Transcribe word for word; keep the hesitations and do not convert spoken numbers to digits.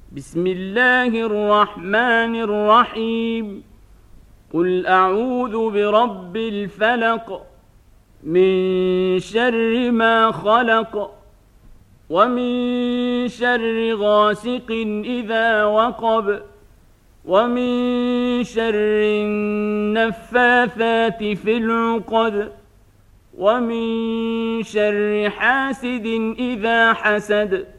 بسم الله الرحمن الرحيم قل أعوذ برب الفلق من شر ما خلق ومن شر غاسق إذا وقب ومن شر النفاثات في العقد ومن شر حاسد إذا حسد